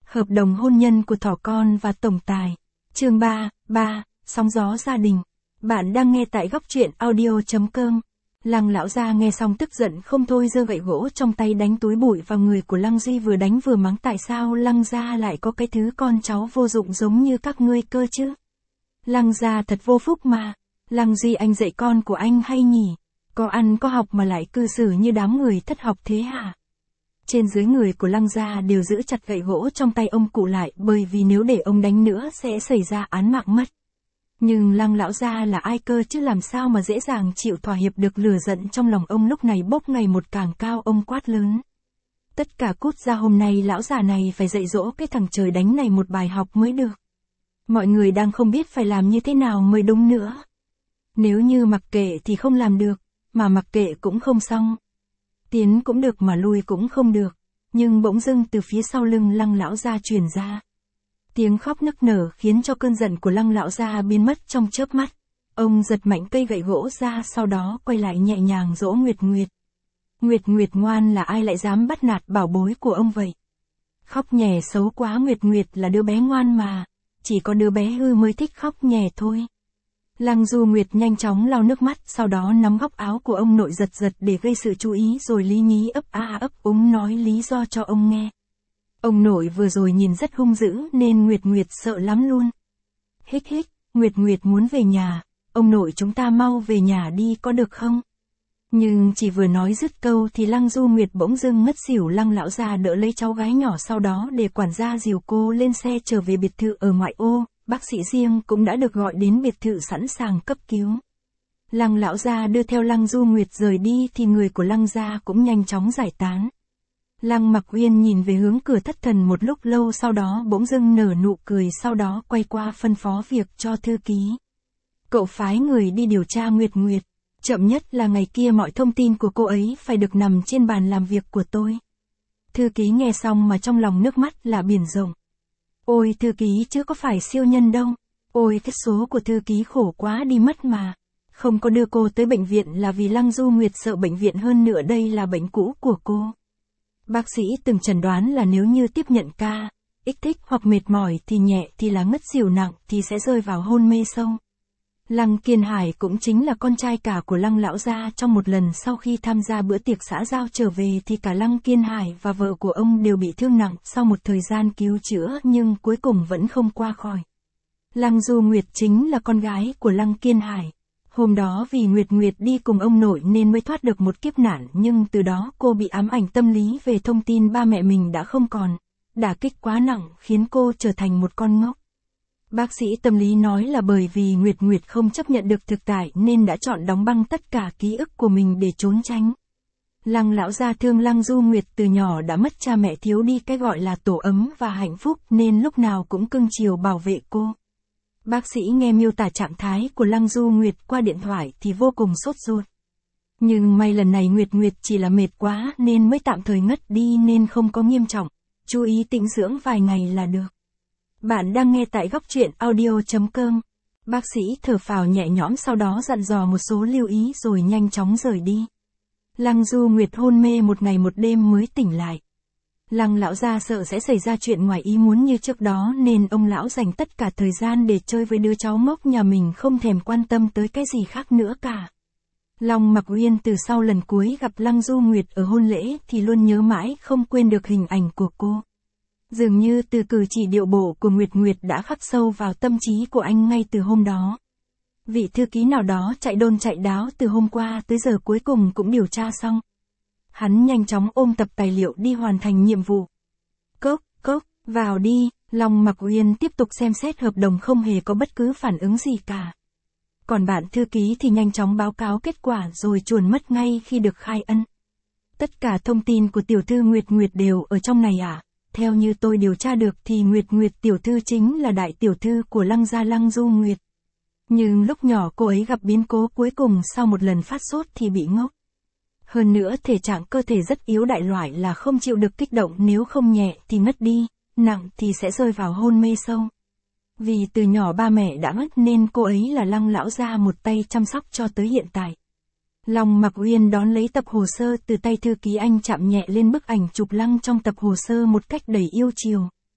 Hợp đồng hôn nhân của thỏ con và tổng tài. Chương 3, sóng gió gia đình. Bạn đang nghe tại góc truyện audio.com. Lăng lão gia nghe xong tức giận không thôi, giơ gậy gỗ trong tay đánh túi bụi vào người của Lăng Duy, vừa đánh vừa mắng, tại sao Lăng gia lại có cái thứ con cháu vô dụng giống như các ngươi cơ chứ? Lăng gia thật vô phúc mà. Lăng Duy, anh dạy con của anh hay nhỉ? Có ăn có học mà lại cư xử như đám người thất học thế hả? Trên dưới người của Lăng gia đều giữ chặt gậy gỗ trong tay ông cụ lại, bởi vì nếu để ông đánh nữa sẽ xảy ra án mạng mất. Nhưng Lăng lão gia là ai cơ chứ, làm sao mà dễ dàng chịu thỏa hiệp được? Lửa giận trong lòng ông lúc này bốc ngày một càng cao, ông quát lớn: tất cả cút ra, hôm nay lão già này phải dạy dỗ cái thằng trời đánh này một bài học mới được. Mọi người đang không biết phải làm như thế nào mới đúng nữa. Nếu như mặc kệ thì không làm được, mà mặc kệ cũng không xong. Tiến cũng được mà lui cũng không được. Nhưng bỗng dưng từ phía sau lưng Lăng lão gia truyền ra tiếng khóc nức nở, khiến cho cơn giận của Lăng lão gia biến mất trong chớp mắt. Ông giật mạnh cây gậy gỗ ra, sau đó quay lại nhẹ nhàng dỗ Nguyệt Nguyệt. Nguyệt Nguyệt ngoan, là ai lại dám bắt nạt bảo bối của ông vậy? Khóc nhè xấu quá, Nguyệt Nguyệt là đứa bé ngoan mà, chỉ có đứa bé hư mới thích khóc nhè thôi. Lăng Du Nguyệt nhanh chóng lau nước mắt, sau đó nắm góc áo của ông nội giật giật để gây sự chú ý, rồi lý nhí ấp a ấp úng nói lý do cho ông nghe. Ông nội vừa rồi nhìn rất hung dữ nên Nguyệt Nguyệt sợ lắm luôn. Hích hích, Nguyệt Nguyệt muốn về nhà, ông nội chúng ta mau về nhà đi có được không? Nhưng chỉ vừa nói dứt câu thì Lăng Du Nguyệt bỗng dưng ngất xỉu. Lăng lão gia đỡ lấy cháu gái nhỏ, sau đó để quản gia dìu cô lên xe trở về biệt thự ở ngoại ô. Bác sĩ riêng cũng đã được gọi đến biệt thự sẵn sàng cấp cứu. Lăng lão gia đưa theo Lăng Du Nguyệt rời đi thì người của Lăng gia cũng nhanh chóng giải tán. Lăng Mặc Uyên nhìn về hướng cửa thất thần một lúc lâu, sau đó bỗng dưng nở nụ cười, sau đó quay qua phân phó việc cho thư ký. Cậu phái người đi điều tra Nguyệt Nguyệt. Chậm nhất là ngày kia mọi thông tin của cô ấy phải được nằm trên bàn làm việc của tôi. Thư ký nghe xong mà trong lòng nước mắt là biển rộng. Ôi thư ký chứ có phải siêu nhân đâu. Ôi cái số của thư ký khổ quá đi mất mà. Không có đưa cô tới bệnh viện là vì Lăng Du Nguyệt sợ bệnh viện, hơn nữa đây là bệnh cũ của cô. Bác sĩ từng chẩn đoán là nếu như tiếp nhận ca, ích thích hoặc mệt mỏi thì nhẹ thì là ngất xỉu, nặng thì sẽ rơi vào hôn mê sâu. Lăng Kiên Hải cũng chính là con trai cả của Lăng lão gia, trong một lần sau khi tham gia bữa tiệc xã giao trở về thì cả Lăng Kiên Hải và vợ của ông đều bị thương nặng, sau một thời gian cứu chữa nhưng cuối cùng vẫn không qua khỏi. Lăng Du Nguyệt chính là con gái của Lăng Kiên Hải. Hôm đó vì Nguyệt Nguyệt đi cùng ông nội nên mới thoát được một kiếp nạn, nhưng từ đó cô bị ám ảnh tâm lý về thông tin ba mẹ mình đã không còn. Đả kích quá nặng khiến cô trở thành một con ngốc. Bác sĩ tâm lý nói là bởi vì Nguyệt Nguyệt không chấp nhận được thực tại nên đã chọn đóng băng tất cả ký ức của mình để trốn tránh. Lăng lão gia thương Lăng Du Nguyệt từ nhỏ đã mất cha mẹ, thiếu đi cái gọi là tổ ấm và hạnh phúc nên lúc nào cũng cưng chiều bảo vệ cô. Bác sĩ nghe miêu tả trạng thái của Lăng Du Nguyệt qua điện thoại thì vô cùng sốt ruột. Nhưng may lần này Nguyệt Nguyệt chỉ là mệt quá nên mới tạm thời ngất đi nên không có nghiêm trọng. Chú ý tĩnh dưỡng vài ngày là được. Bạn đang nghe tại góc truyện audio.com. Bác sĩ thở phào nhẹ nhõm, sau đó dặn dò một số lưu ý rồi nhanh chóng rời đi. Lăng Du Nguyệt hôn mê một ngày một đêm mới tỉnh lại. Lăng lão gia sợ sẽ xảy ra chuyện ngoài ý muốn như trước đó nên ông lão dành tất cả thời gian để chơi với đứa cháu ngốc nhà mình, không thèm quan tâm tới cái gì khác nữa cả. Long Mặc Uyên từ sau lần cuối gặp Lăng Du Nguyệt ở hôn lễ thì luôn nhớ mãi không quên được hình ảnh của cô. Dường như từ cử chỉ điệu bộ của Nguyệt Nguyệt đã khắc sâu vào tâm trí của anh ngay từ hôm đó. Vị thư ký nào đó chạy đôn chạy đáo từ hôm qua tới giờ cuối cùng cũng điều tra xong. Hắn nhanh chóng ôm tập tài liệu đi hoàn thành nhiệm vụ. Cốc, vào đi. Long Mặc Uyên tiếp tục xem xét hợp đồng, không hề có bất cứ phản ứng gì cả. Còn bạn thư ký thì nhanh chóng báo cáo kết quả rồi chuồn mất ngay khi được khai ân. Tất cả thông tin của tiểu thư Nguyệt Nguyệt đều ở trong này à? Theo như tôi điều tra được thì Nguyệt Nguyệt tiểu thư chính là đại tiểu thư của Lăng gia Lăng Du Nguyệt. Nhưng lúc nhỏ cô ấy gặp biến cố, cuối cùng sau một lần phát sốt thì bị ngốc. Hơn nữa thể trạng cơ thể rất yếu, đại loại là không chịu được kích động, nếu không nhẹ thì ngất đi, nặng thì sẽ rơi vào hôn mê sâu. Vì từ nhỏ ba mẹ đã mất nên cô ấy là Lăng lão gia một tay chăm sóc cho tới hiện tại. Long Mặc Uyên đón lấy tập hồ sơ từ tay thư ký, anh chạm nhẹ lên bức ảnh chụp Lăng trong tập hồ sơ một cách đầy yêu chiều.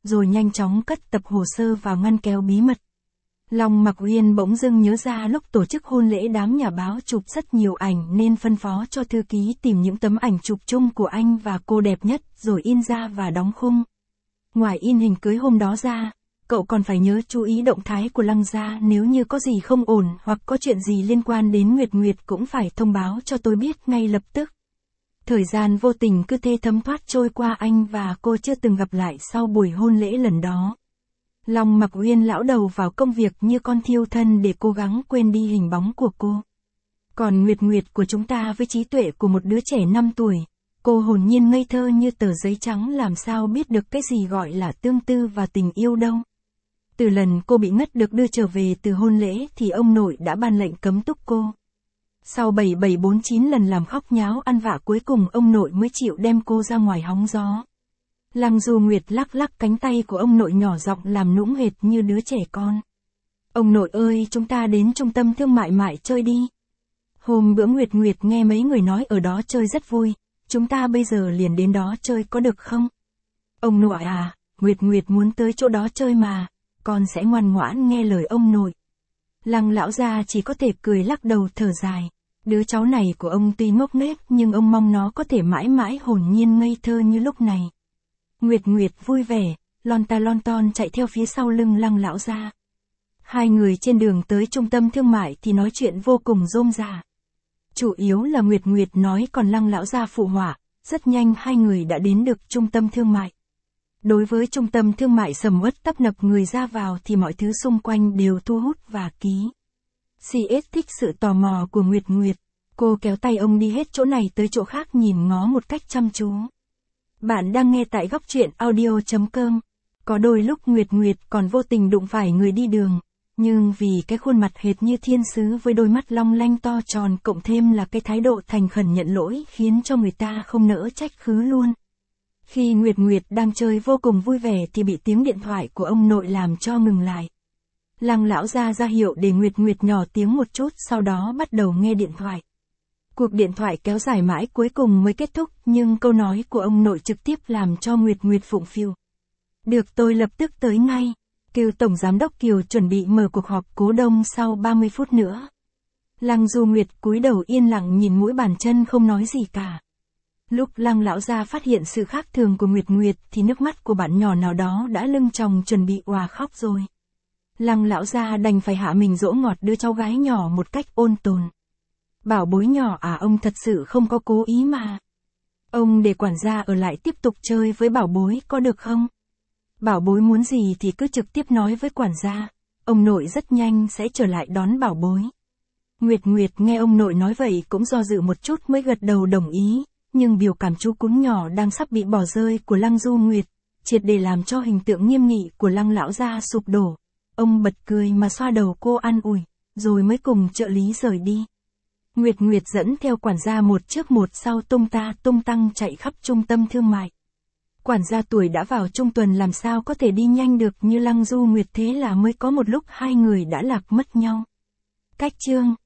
rồi nhanh chóng cất tập hồ sơ vào ngăn kéo bí mật. Long Mặc Uyên bỗng dưng nhớ ra lúc tổ chức hôn lễ đám nhà báo chụp rất nhiều ảnh nên phân phó cho thư ký tìm những tấm ảnh chụp chung của anh và cô đẹp nhất rồi in ra và đóng khung. Ngoài in hình cưới hôm đó ra, cậu còn phải nhớ chú ý động thái của Lăng gia, nếu như có gì không ổn hoặc có chuyện gì liên quan đến Nguyệt Nguyệt cũng phải thông báo cho tôi biết ngay lập tức. Thời gian vô tình cứ thế thấm thoát trôi qua, anh và cô chưa từng gặp lại sau buổi hôn lễ lần đó. Long Mặc Uyên lão đầu vào công việc như con thiêu thân để cố gắng quên đi hình bóng của cô. Còn Nguyệt Nguyệt của chúng ta với trí tuệ của một đứa trẻ 5 tuổi, cô hồn nhiên ngây thơ như tờ giấy trắng, làm sao biết được cái gì gọi là tương tư và tình yêu đâu. Từ lần cô bị ngất được đưa trở về từ hôn lễ thì ông nội đã ban lệnh cấm túc cô. Sau 7749 lần làm khóc nháo ăn vạ, cuối cùng ông nội mới chịu đem cô ra ngoài hóng gió. Lăng Du Nguyệt lắc lắc cánh tay của ông nội nhỏ giọng làm nũng hệt như đứa trẻ con. Ông nội ơi, chúng ta đến trung tâm thương mại mại chơi đi. Hôm bữa Nguyệt Nguyệt nghe mấy người nói ở đó chơi rất vui, chúng ta bây giờ liền đến đó chơi có được không? Ông nội à, Nguyệt Nguyệt muốn tới chỗ đó chơi mà, con sẽ ngoan ngoãn nghe lời ông nội. Lăng lão gia chỉ có thể cười lắc đầu thở dài. Đứa cháu này của ông tuy ngốc nghếch nhưng ông mong nó có thể mãi mãi hồn nhiên ngây thơ như lúc này. Nguyệt Nguyệt vui vẻ, lon ton chạy theo phía sau lưng Lăng lão gia. Hai người trên đường tới trung tâm thương mại thì nói chuyện vô cùng rôm rả. Chủ yếu là Nguyệt Nguyệt nói, còn Lăng lão gia phụ họa. Rất nhanh hai người đã đến được trung tâm thương mại. Đối với trung tâm thương mại sầm uất tấp nập người ra vào thì mọi thứ xung quanh đều thu hút và ký. CS thích sự tò mò của Nguyệt Nguyệt. Cô kéo tay ông đi hết chỗ này tới chỗ khác nhìn ngó một cách chăm chú. Bạn đang nghe tại góc truyện audio.com. Có đôi lúc Nguyệt Nguyệt còn vô tình đụng phải người đi đường. Nhưng vì cái khuôn mặt hệt như thiên sứ với đôi mắt long lanh to tròn cộng thêm là cái thái độ thành khẩn nhận lỗi khiến cho người ta không nỡ trách khứ luôn. Khi Nguyệt Nguyệt đang chơi vô cùng vui vẻ thì bị tiếng điện thoại của ông nội làm cho ngừng lại. Lăng lão gia ra hiệu để Nguyệt Nguyệt nhỏ tiếng một chút, sau đó bắt đầu nghe điện thoại. Cuộc điện thoại kéo dài mãi cuối cùng mới kết thúc, nhưng câu nói của ông nội trực tiếp làm cho Nguyệt Nguyệt phụng phịu. Được, tôi lập tức tới ngay. Cựu Tổng Giám đốc Kiều chuẩn bị mở cuộc họp cố đông sau 30 phút nữa. Lăng Du Nguyệt cúi đầu yên lặng nhìn mũi bàn chân không nói gì cả. Lúc Lăng lão gia phát hiện sự khác thường của Nguyệt Nguyệt thì nước mắt của bạn nhỏ nào đó đã lưng chòng chuẩn bị òa khóc rồi. Lăng lão gia đành phải hạ mình dỗ ngọt đứa cháu gái nhỏ một cách ôn tồn. Bảo bối nhỏ à, ông thật sự không có cố ý mà. Ông để quản gia ở lại tiếp tục chơi với bảo bối có được không? Bảo bối muốn gì thì cứ trực tiếp nói với quản gia. Ông nội rất nhanh sẽ trở lại đón bảo bối. Nguyệt Nguyệt nghe ông nội nói vậy cũng do dự một chút mới gật đầu đồng ý. Nhưng biểu cảm chú cún nhỏ đang sắp bị bỏ rơi của Lăng Du Nguyệt, triệt để làm cho hình tượng nghiêm nghị của Lăng lão gia sụp đổ. Ông bật cười mà xoa đầu cô an ủi, rồi mới cùng trợ lý rời đi. Nguyệt Nguyệt dẫn theo quản gia một trước một sau tung ta tung tăng chạy khắp trung tâm thương mại. Quản gia tuổi đã vào trung tuần làm sao có thể đi nhanh được như Lăng Du Nguyệt, thế là mới có một lúc hai người đã lạc mất nhau. Cách chương